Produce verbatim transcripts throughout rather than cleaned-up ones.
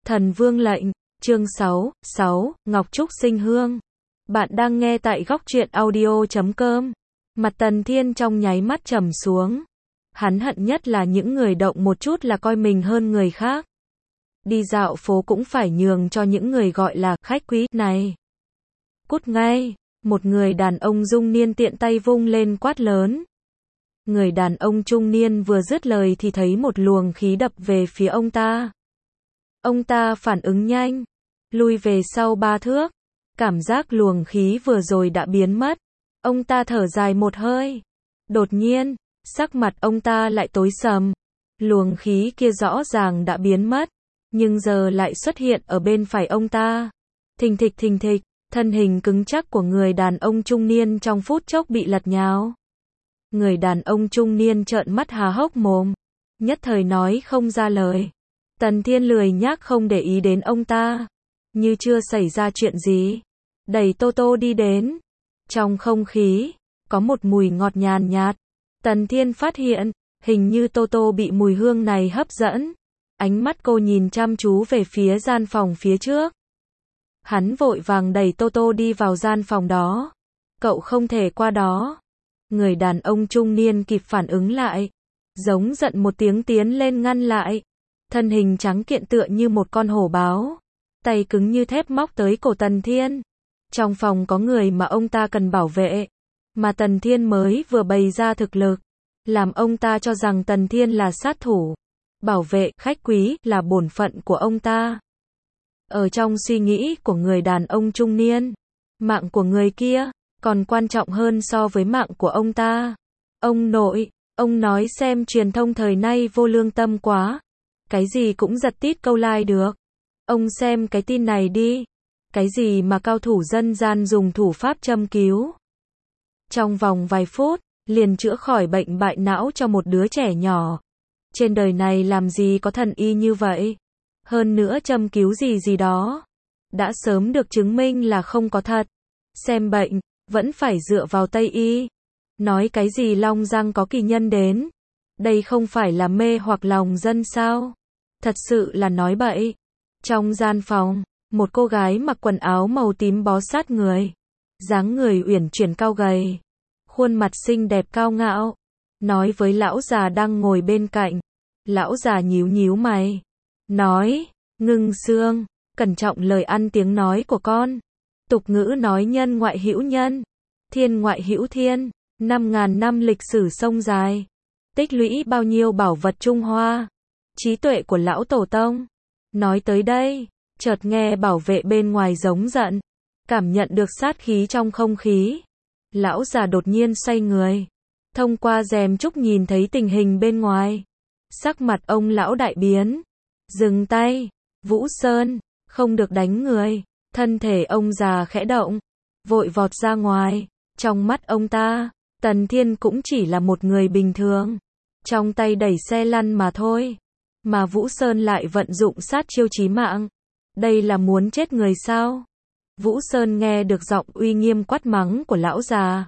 Thần Vương lệnh, chương sáu, sáu, Ngọc Trúc sinh hương. Bạn đang nghe tại góc truyện audio chấm com. Mặt Tần Thiên trong nháy mắt trầm xuống. Hắn hận nhất là những người động một chút là coi mình hơn người khác. Đi dạo phố cũng phải nhường cho những người gọi là khách quý này. Cút ngay, một người đàn ông trung niên tiện tay vung lên quát lớn. Người đàn ông trung niên vừa dứt lời thì thấy một luồng khí đập về phía ông ta. Ông ta phản ứng nhanh, lui về sau ba thước. Cảm giác luồng khí vừa rồi đã biến mất. Ông ta thở dài một hơi. Đột nhiên, sắc mặt ông ta lại tối sầm. Luồng khí kia rõ ràng đã biến mất, nhưng giờ lại xuất hiện ở bên phải ông ta. Thình thịch thình thịch, thân hình cứng chắc của người đàn ông trung niên trong phút chốc bị lật nhào. Người đàn ông trung niên trợn mắt há hốc mồm, nhất thời nói không ra lời. Tần Thiên lười nhác không để ý đến ông ta, như chưa xảy ra chuyện gì, đẩy Tô Tô đi đến. Trong không khí, có một mùi ngọt nhàn nhạt. Tần Thiên phát hiện, hình như Tô Tô bị mùi hương này hấp dẫn. Ánh mắt cô nhìn chăm chú về phía gian phòng phía trước. Hắn vội vàng đẩy Tô Tô đi vào gian phòng đó. Cậu không thể qua đó. Người đàn ông trung niên kịp phản ứng lại, giống giận một tiếng tiến lên ngăn lại. Thân hình trắng kiện tựa như một con hổ báo, tay cứng như thép móc tới cổ Tần Thiên. Trong phòng có người mà ông ta cần bảo vệ, mà Tần Thiên mới vừa bày ra thực lực, làm ông ta cho rằng Tần Thiên là sát thủ. Bảo vệ khách quý là bổn phận của ông ta. Ở trong suy nghĩ của người đàn ông trung niên, mạng của người kia còn quan trọng hơn so với mạng của ông ta. Ông nội, ông nói xem truyền thông thời nay vô lương tâm quá. Cái gì cũng giật tít câu like được. Ông xem cái tin này đi. Cái gì mà cao thủ dân gian dùng thủ pháp châm cứu. Trong vòng vài phút, liền chữa khỏi bệnh bại não cho một đứa trẻ nhỏ. Trên đời này làm gì có thần y như vậy. Hơn nữa châm cứu gì gì đó, đã sớm được chứng minh là không có thật. Xem bệnh, vẫn phải dựa vào Tây y. Nói cái gì long răng có kỳ nhân đến. Đây không phải là mê hoặc lòng dân sao? Thật sự là nói bậy. Trong gian phòng, một cô gái mặc quần áo màu tím bó sát người. Dáng người uyển chuyển cao gầy. Khuôn mặt xinh đẹp cao ngạo. Nói với lão già đang ngồi bên cạnh. Lão già nhíu nhíu mày. Nói, Ngưng Xương, cẩn trọng lời ăn tiếng nói của con. Tục ngữ nói nhân ngoại hữu nhân, thiên ngoại hữu thiên. Năm ngàn năm lịch sử sông dài. Tích lũy bao nhiêu bảo vật Trung Hoa. Trí tuệ của lão tổ tông. Nói tới đây, chợt nghe bảo vệ bên ngoài giống giận. Cảm nhận được sát khí trong không khí. Lão già đột nhiên xoay người. Thông qua rèm trúc nhìn thấy tình hình bên ngoài. Sắc mặt ông lão đại biến. Dừng tay, Vũ Sơn, không được đánh người. Thân thể ông già khẽ động, vội vọt ra ngoài. Trong mắt ông ta, Tần Thiên cũng chỉ là một người bình thường, trong tay đẩy xe lăn mà thôi. Mà Vũ Sơn lại vận dụng sát chiêu chí mạng. Đây là muốn chết người sao? Vũ Sơn nghe được giọng uy nghiêm quát mắng của lão già.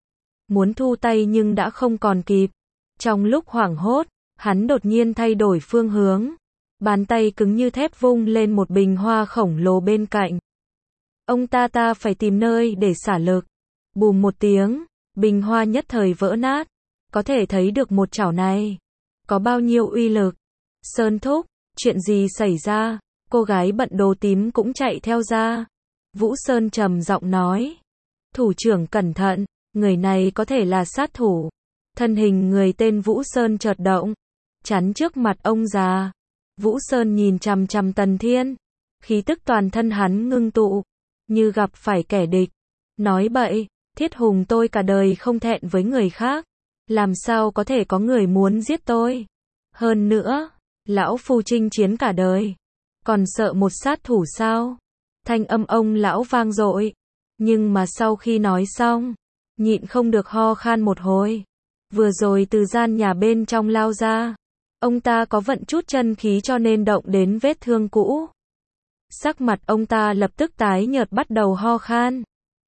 Muốn thu tay nhưng đã không còn kịp. Trong lúc hoảng hốt, hắn đột nhiên thay đổi phương hướng. Bàn tay cứng như thép vung lên một bình hoa khổng lồ bên cạnh. Ông ta ta phải tìm nơi để xả lực. Bùm một tiếng, bình hoa nhất thời vỡ nát. Có thể thấy được một chảo này có bao nhiêu uy lực. Sơn thúc, chuyện gì xảy ra? Cô gái bận đồ tím cũng chạy theo ra. Vũ Sơn trầm giọng nói. Thủ trưởng cẩn thận, người này có thể là sát thủ. Thân hình người tên Vũ Sơn chợt động, chắn trước mặt ông già. Vũ Sơn nhìn chằm chằm Tần Thiên, khí tức toàn thân hắn ngưng tụ, như gặp phải kẻ địch. Nói bậy, Thiết Hùng tôi cả đời không thẹn với người khác, làm sao có thể có người muốn giết tôi? Hơn nữa, lão phu chinh chiến cả đời, còn sợ một sát thủ sao? Thanh âm ông lão vang dội, nhưng mà sau khi nói xong, nhịn không được ho khan một hồi. Vừa rồi từ gian nhà bên trong lao ra, ông ta có vận chút chân khí cho nên động đến vết thương cũ. Sắc mặt ông ta lập tức tái nhợt bắt đầu ho khan.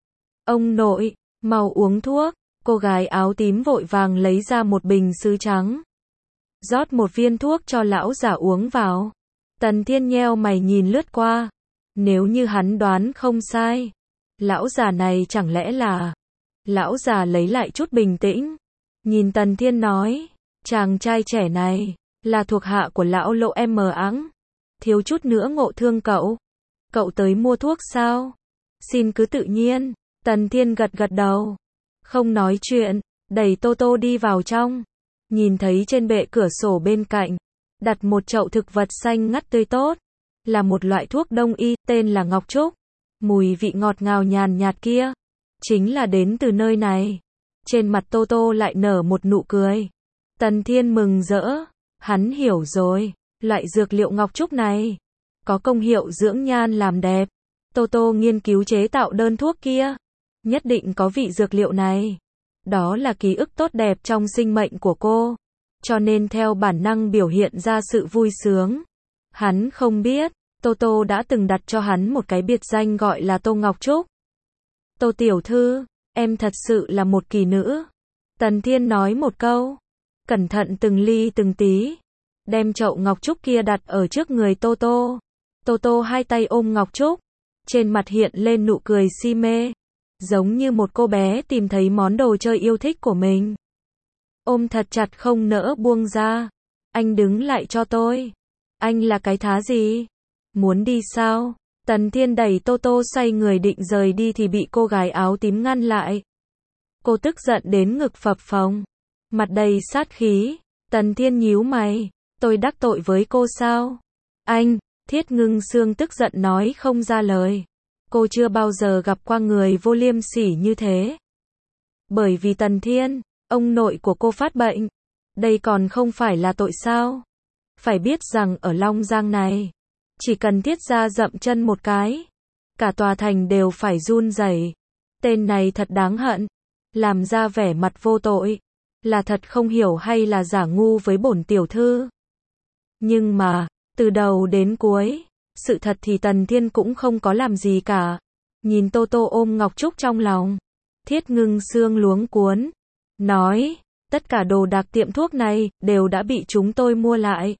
Ông nội, mau uống thuốc. Cô gái áo tím vội vàng lấy ra một bình sứ trắng. Rót một viên thuốc cho lão già uống vào. Tần Thiên nheo mày nhìn lướt qua. Nếu như hắn đoán không sai, lão già này chẳng lẽ là... Lão già lấy lại chút bình tĩnh, nhìn Tần Thiên nói, chàng trai trẻ này, là thuộc hạ của lão Lộ em mờ áng, thiếu chút nữa ngộ thương cậu. Cậu tới mua thuốc sao? Xin cứ tự nhiên. Tần Thiên gật gật đầu, không nói chuyện, đẩy Tô Tô đi vào trong. Nhìn thấy trên bệ cửa sổ bên cạnh, đặt một chậu thực vật xanh ngắt tươi tốt, là một loại thuốc đông y, tên là Ngọc Trúc. Mùi vị ngọt ngào nhàn nhạt kia, chính là đến từ nơi này. Trên mặt Tô Tô lại nở một nụ cười. Tần Thiên mừng rỡ, hắn hiểu rồi, loại dược liệu Ngọc Trúc này, có công hiệu dưỡng nhan làm đẹp. Tô Tô nghiên cứu chế tạo đơn thuốc kia, nhất định có vị dược liệu này. Đó là ký ức tốt đẹp trong sinh mệnh của cô, cho nên theo bản năng biểu hiện ra sự vui sướng. Hắn không biết, Tô Tô đã từng đặt cho hắn một cái biệt danh gọi là Tô Ngọc Trúc. Tô tiểu thư, em thật sự là một kỳ nữ. Tần Thiên nói một câu, cẩn thận từng ly từng tí, đem chậu Ngọc Trúc kia đặt ở trước người Tô Tô. Tô Tô hai tay ôm Ngọc Trúc, trên mặt hiện lên nụ cười si mê, giống như một cô bé tìm thấy món đồ chơi yêu thích của mình. Ôm thật chặt không nỡ buông ra. Anh đứng lại cho tôi. Anh là cái thá gì? Muốn đi sao? Tần Thiên đẩy Tô Tô xoay người định rời đi thì bị cô gái áo tím ngăn lại. Cô tức giận đến ngực phập phồng, mặt đầy sát khí. Tần Thiên nhíu mày, tôi đắc tội với cô sao? Anh, Thiết Ngưng Sương tức giận nói không ra lời. Cô chưa bao giờ gặp qua người vô liêm sỉ như thế. Bởi vì Tần Thiên, ông nội của cô phát bệnh. Đây còn không phải là tội sao? Phải biết rằng ở Long Giang này, chỉ cần Thiết gia dậm chân một cái, cả tòa thành đều phải run rẩy. Tên này thật đáng hận, làm ra vẻ mặt vô tội, là thật không hiểu hay là giả ngu với bổn tiểu thư. Nhưng mà, từ đầu đến cuối, sự thật thì Tần Thiên cũng không có làm gì cả. Nhìn Tô Tô ôm Ngọc Trúc trong lòng, Thiết Ngưng Sương luống cuống, nói, tất cả đồ đạc tiệm thuốc này, đều đã bị chúng tôi mua lại.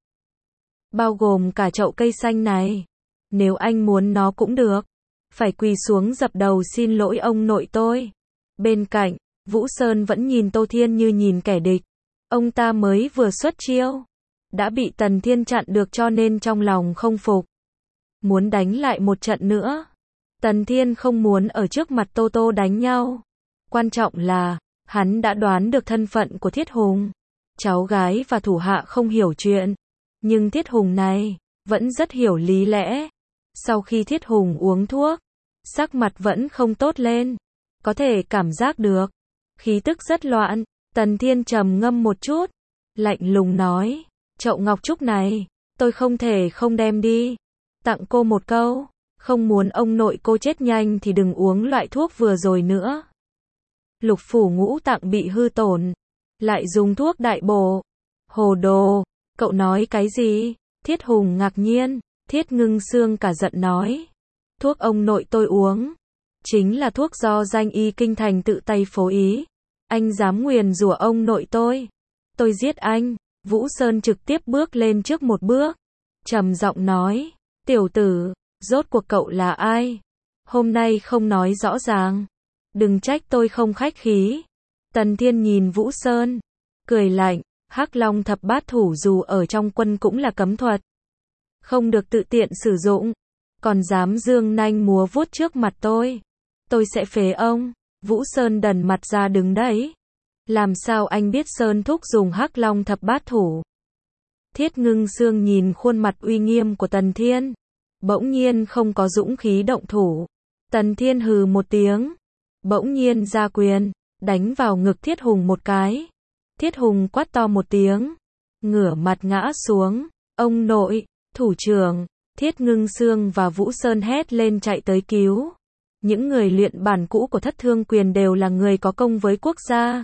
Bao gồm cả chậu cây xanh này. Nếu anh muốn nó cũng được. Phải quỳ xuống dập đầu xin lỗi ông nội tôi. Bên cạnh, Vũ Sơn vẫn nhìn Tô Thiên như nhìn kẻ địch. Ông ta mới vừa xuất chiêu, đã bị Tần Thiên chặn được cho nên trong lòng không phục. Muốn đánh lại một trận nữa. Tần Thiên không muốn ở trước mặt Tô Tô đánh nhau. Quan trọng là, hắn đã đoán được thân phận của Thiết Hùng. Cháu gái và thủ hạ không hiểu chuyện. Nhưng Thiết Hùng này, vẫn rất hiểu lý lẽ. Sau khi Thiết Hùng uống thuốc, sắc mặt vẫn không tốt lên. Có thể cảm giác được. Khí tức rất loạn. Tần Thiên trầm ngâm một chút. Lạnh lùng nói. Chậu Ngọc Trúc này, tôi không thể không đem đi. Tặng cô một câu. Không muốn ông nội cô chết nhanh thì đừng uống loại thuốc vừa rồi nữa. Lục phủ ngũ tạng bị hư tổn. Lại dùng thuốc đại bổ. Hồ đồ. Cậu nói cái gì? Thiết Hùng ngạc nhiên. Thiết Ngưng Sương cả giận nói. Thuốc ông nội tôi uống. Chính là thuốc do danh y kinh thành tự tay phối ý. Anh dám nguyền rủa ông nội tôi. Tôi giết anh. Vũ Sơn trực tiếp bước lên trước một bước. Trầm giọng nói. Tiểu tử, rốt cuộc cậu là ai? Hôm nay không nói rõ ràng. Đừng trách tôi không khách khí. Tần Thiên nhìn Vũ Sơn. Cười lạnh. Hắc Long thập bát thủ dù ở trong quân cũng là cấm thuật. Không được tự tiện sử dụng. Còn dám dương nanh múa vuốt trước mặt tôi. Tôi sẽ phế ông. Vũ Sơn đần mặt ra đứng đấy. Làm sao anh biết Sơn thúc dùng Hắc Long thập bát thủ? Thiết Ngưng Sương nhìn khuôn mặt uy nghiêm của Tần Thiên. Bỗng nhiên không có dũng khí động thủ. Tần Thiên hừ một tiếng. Bỗng nhiên ra quyền. Đánh vào ngực Thiết Hùng một cái. Thiết Hùng quát to một tiếng. Ngửa mặt ngã xuống. Ông nội, thủ trưởng. Thiết Ngưng Sương và Vũ Sơn hét lên chạy tới cứu. Những người luyện bản cũ của Thất Thương Quyền đều là người có công với quốc gia.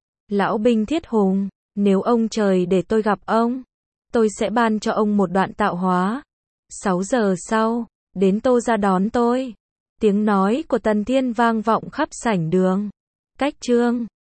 Lão binh Thiết Hùng, nếu ông trời để tôi gặp ông, tôi sẽ ban cho ông một đoạn tạo hóa. Sáu giờ sau, đến Tô ra đón tôi. Tiếng nói của Tần Thiên vang vọng khắp sảnh đường. Cách chương